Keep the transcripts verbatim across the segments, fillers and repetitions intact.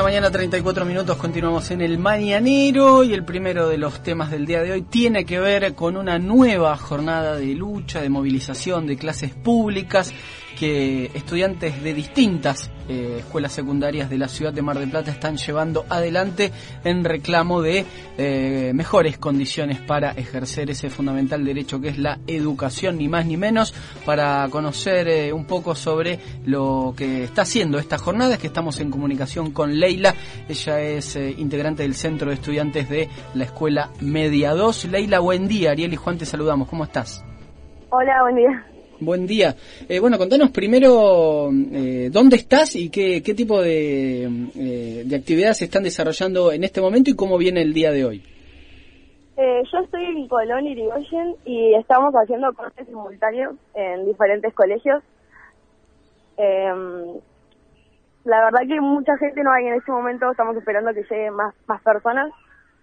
mañana, treinta y cuatro minutos, continuamos en el Mañanero y el primero de los temas del día de hoy tiene que ver con una nueva jornada de lucha, de movilización, de clases públicas que estudiantes de distintas eh, escuelas secundarias de la ciudad de Mar del Plata están llevando adelante en reclamo de eh, mejores condiciones para ejercer ese fundamental derecho que es la educación, ni más ni menos. Para conocer eh, un poco sobre lo que está haciendo esta jornada es que estamos en comunicación con Leila. Ella es eh, integrante del Centro de Estudiantes de la Escuela Media dos. Leila, buen día. Ariel y Juan te saludamos. ¿Cómo estás? Hola, buen día. Buen día. Eh, bueno, contanos primero eh, dónde estás y qué, qué tipo de, eh, de actividades se están desarrollando en este momento y cómo viene el día de hoy. Eh, yo estoy en Colón, Irigoyen, y estamos haciendo cortes simultáneos en diferentes colegios. Eh, la verdad que mucha gente no hay en este momento, estamos esperando que lleguen más, más personas,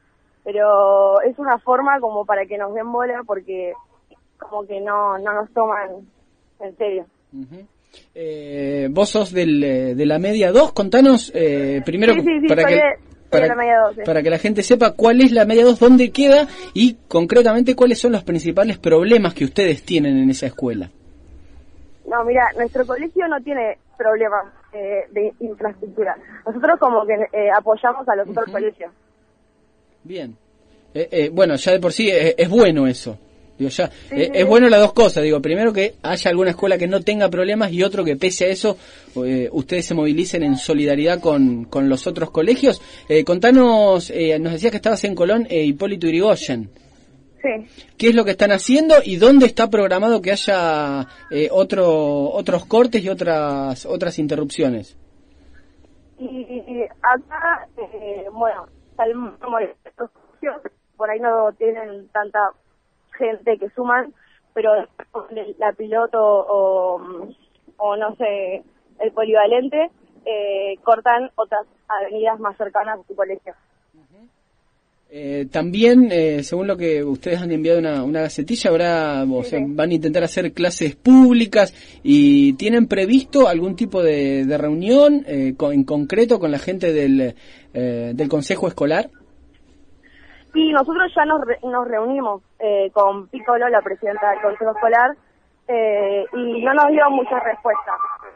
pero es una forma como para que nos den bola porque como que no no nos toman en serio. Uh-huh. Eh, vos sos del, de la Media dos, contanos eh, primero sí, sí, sí, para, que, de, para, la Media dos, sí. para que la gente sepa cuál es la Media dos, dónde queda y concretamente cuáles son los principales problemas que ustedes tienen en esa escuela. No, mira, nuestro colegio no tiene problemas eh, de infraestructura. Nosotros como que eh, apoyamos a los uh-huh. otros colegios. Bien. Eh, eh, bueno, ya de por sí es, es bueno eso. Digo, ya, sí, eh, sí, es sí. bueno las dos cosas, digo, primero que haya alguna escuela que no tenga problemas y otro que pese a eso eh, ustedes se movilicen en solidaridad con, con los otros colegios. Eh, contanos, eh, nos decías que estabas en Colón, eh, Hipólito Yrigoyen. Sí. ¿Qué es lo que están haciendo y dónde está programado que haya eh, otro, otros cortes y otras otras interrupciones? Y, y acá, eh, bueno, tal como estos colegios, por ahí no tienen tanta gente que suman, pero la piloto o, o no sé, el polivalente, eh, cortan otras avenidas más cercanas a su colegio. Eh, también, eh, según lo que ustedes han enviado una, una gacetilla, habrá, o sea, van a intentar hacer clases públicas y ¿tienen previsto algún tipo de, de reunión eh, con, en concreto con la gente del, eh, del consejo escolar? Sí, nosotros ya nos, re, nos reunimos eh, con Piccolo, la presidenta del Consejo Escolar, eh, y no nos dio muchas respuestas.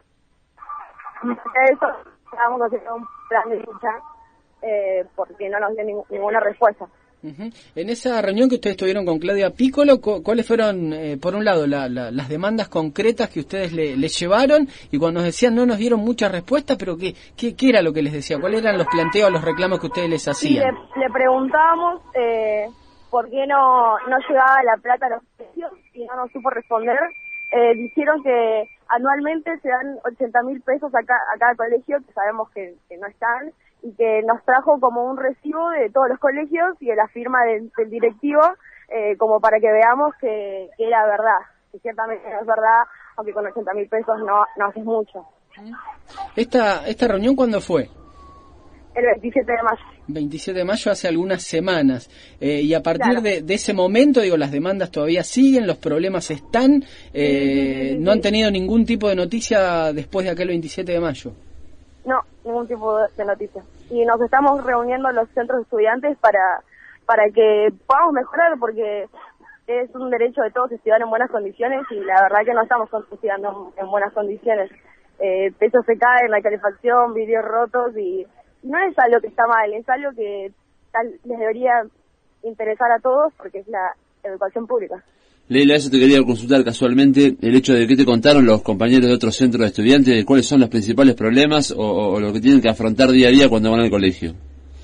De eso estábamos haciendo un plan de lucha eh, porque no nos dio ning ninguna respuesta. Uh-huh. En esa reunión que ustedes tuvieron con Claudia Piccolo, ¿cuáles fueron, eh, por un lado, la, la, las demandas concretas que ustedes le, le llevaron? Y cuando nos decían no nos dieron muchas respuestas, pero ¿qué, qué, qué era lo que les decía? ¿Cuáles eran los planteos, los reclamos que ustedes les hacían? Sí, le, le preguntábamos eh, por qué no, no llegaba la plata a los precios y no nos supo responder. Eh, dijeron que anualmente se dan ochenta mil pesos a, ca a cada colegio, que sabemos que, que no están, y que nos trajo como un recibo de todos los colegios y de la firma del, del directivo, eh, como para que veamos que, que era verdad, que ciertamente no es verdad, aunque con ochenta mil pesos no, no haces mucho. ¿Esta, esta reunión cuándo fue? El veintisiete de mayo. veintisiete de mayo, hace algunas semanas. Eh, y a partir claro. de, de ese momento, digo, las demandas todavía siguen, los problemas están, eh, sí, sí, sí, sí, no sí. han tenido ningún tipo de noticia después de aquel veintisiete de mayo. No, ningún tipo de noticia. Y nos estamos reuniendo los centros de estudiantes para para que podamos mejorar, porque es un derecho de todos estudiar en buenas condiciones y la verdad que no estamos estudiando en buenas condiciones. Eh, techos se caen, hay calefacción, vidrios rotos y no es algo que está mal, es algo que tal, les debería interesar a todos porque es la educación pública. Leila, eso te quería consultar casualmente, el hecho de que te contaron los compañeros de otros centros de estudiantes, cuáles son los principales problemas o, o lo que tienen que afrontar día a día cuando van al colegio.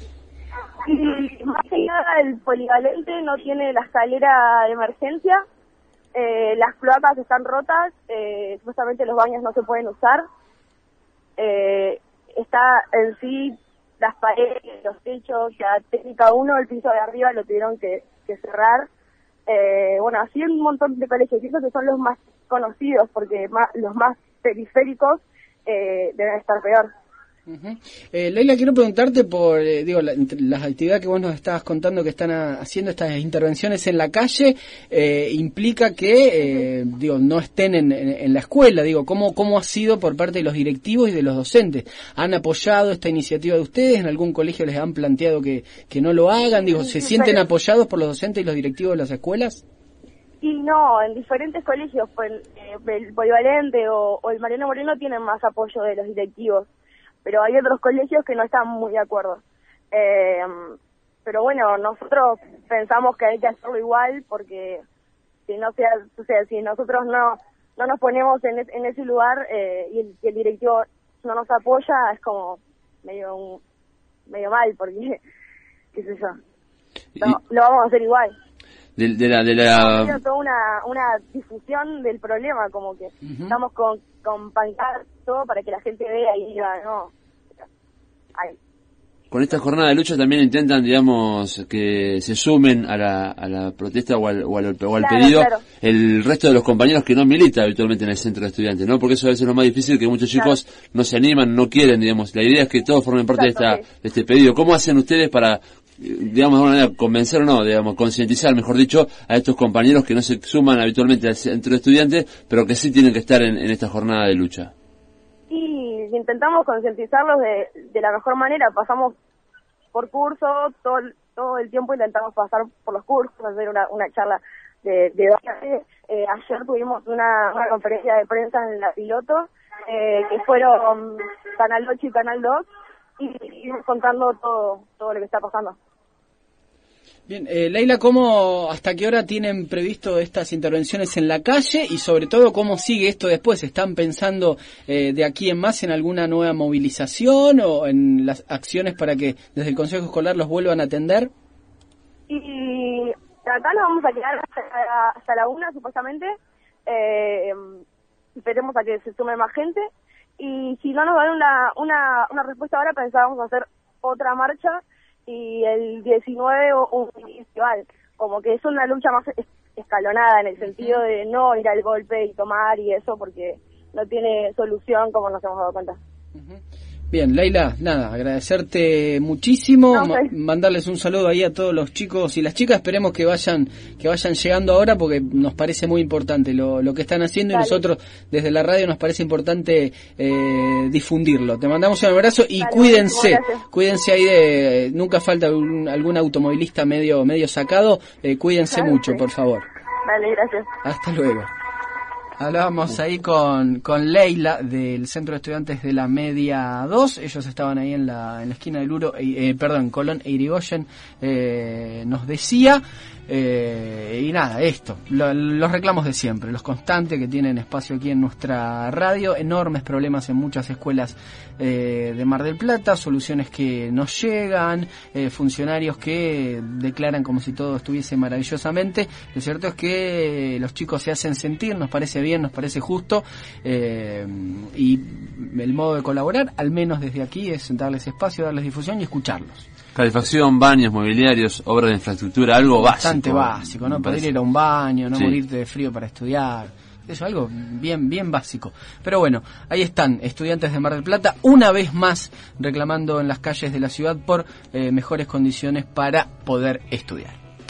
Y más que nada el polivalente no tiene la escalera de emergencia, eh, las cloacas están rotas, eh, supuestamente los baños no se pueden usar, eh, está en sí las paredes, los techos, la técnica uno, el piso de arriba lo tuvieron que, que cerrar. Eh, bueno, así un montón de colegios, y esos que son los más conocidos, porque más, los más periféricos eh, deben estar peor. Uh-huh. Eh, Leila, quiero preguntarte por, eh, digo, la, las actividades que vos nos estabas contando que están a, haciendo estas intervenciones en la calle, eh, implica que, eh, digo, no estén en, en, en la escuela, digo, ¿cómo, cómo ha sido por parte de los directivos y de los docentes? ¿Han apoyado esta iniciativa de ustedes? ¿En algún colegio les han planteado que, que no lo hagan? Digo, ¿se sienten apoyados por los docentes y los directivos de las escuelas? Y no, en diferentes colegios, pues eh, el Polivalente o, o el Mariano Moreno tienen más apoyo de los directivos, pero hay otros colegios que no están muy de acuerdo. Eh, pero bueno, nosotros pensamos que hay que hacerlo igual, porque si no sea, o sea, si nosotros no no nos ponemos en, es, en ese lugar eh, y, el, y el directivo no nos apoya, es como medio un, medio mal, porque qué sé yo, no, lo vamos a hacer igual. De, de la de la ha toda una una difusión del problema, como que uh-huh. estamos con con pancartas todo para que la gente vea y diga no. Ay. Con esta jornada de lucha también intentan, digamos, que se sumen a la a la protesta o al, o al, o al claro, pedido claro. el resto de los compañeros que no militan habitualmente en el centro de estudiantes, ¿no? Porque eso a veces es lo más difícil, que muchos chicos claro. no se animan, no quieren, digamos. La idea es que todos formen parte Exacto, de esta sí. de este pedido. ¿Cómo hacen ustedes para, digamos, de alguna manera convencer o no, digamos, concientizar, mejor dicho, a estos compañeros que no se suman habitualmente al centro de estudiantes, pero que sí tienen que estar en, en esta jornada de lucha? Y intentamos concientizarlos de, de la mejor manera. Pasamos por curso, todo, todo el tiempo intentamos pasar por los cursos, hacer una, una charla de, de debate. Eh, ayer tuvimos una, una conferencia de prensa en La Piloto, eh, que fueron Canal ocho y Canal dos, y seguimos contando todo, todo lo que está pasando. Bien, eh, Leila, ¿cómo, hasta qué hora tienen previsto estas intervenciones en la calle y sobre todo cómo sigue esto después? ¿Están pensando eh, de aquí en más en alguna nueva movilización o en las acciones para que desde el Consejo Escolar los vuelvan a atender? Y acá nos vamos a quedar hasta, hasta la una supuestamente, eh, esperemos a que se sume más gente, y si no nos dan una, una, una respuesta ahora, pensábamos hacer otra marcha y el diecinueve un festival, como que es una lucha más es, escalonada en el sentido de no ir al golpe y tomar y eso, porque no tiene solución, como nos hemos dado cuenta. Uh-huh. Bien, Leila, nada, agradecerte muchísimo, no, pues. ma- mandarles un saludo ahí a todos los chicos y las chicas, esperemos que vayan que vayan llegando ahora porque nos parece muy importante lo, lo que están haciendo. Dale. Y nosotros desde la radio nos parece importante eh, difundirlo. Te mandamos un abrazo y Dale, cuídense, cuídense ahí de, nunca falta un, algún automovilista medio medio sacado, eh, cuídense Dale, mucho, sí. por favor. Vale, gracias. Hasta luego. Hablábamos ahí con, con Leila del Centro de Estudiantes de la Media dos. Ellos estaban ahí en la, en la esquina del Uro, eh, perdón, Colón e Irigoyen, eh, nos decía. Eh, y nada, esto, lo, los reclamos de siempre, los constantes que tienen espacio aquí en nuestra radio, enormes problemas en muchas escuelas eh, de Mar del Plata, soluciones que no llegan, eh, funcionarios que declaran como si todo estuviese maravillosamente. Lo cierto es que los chicos se hacen sentir, nos parece bien, nos parece justo, eh, y el modo de colaborar, al menos desde aquí, es darles espacio, darles difusión y escucharlos. Calefacción, baños, mobiliarios, obras de infraestructura, algo bastante básico. Bastante básico, ¿no? Poder ir a un baño, no sí. morirte de frío para estudiar. Eso, algo bien bien básico. Pero bueno, ahí están, estudiantes de Mar del Plata, una vez más reclamando en las calles de la ciudad por eh, mejores condiciones para poder estudiar.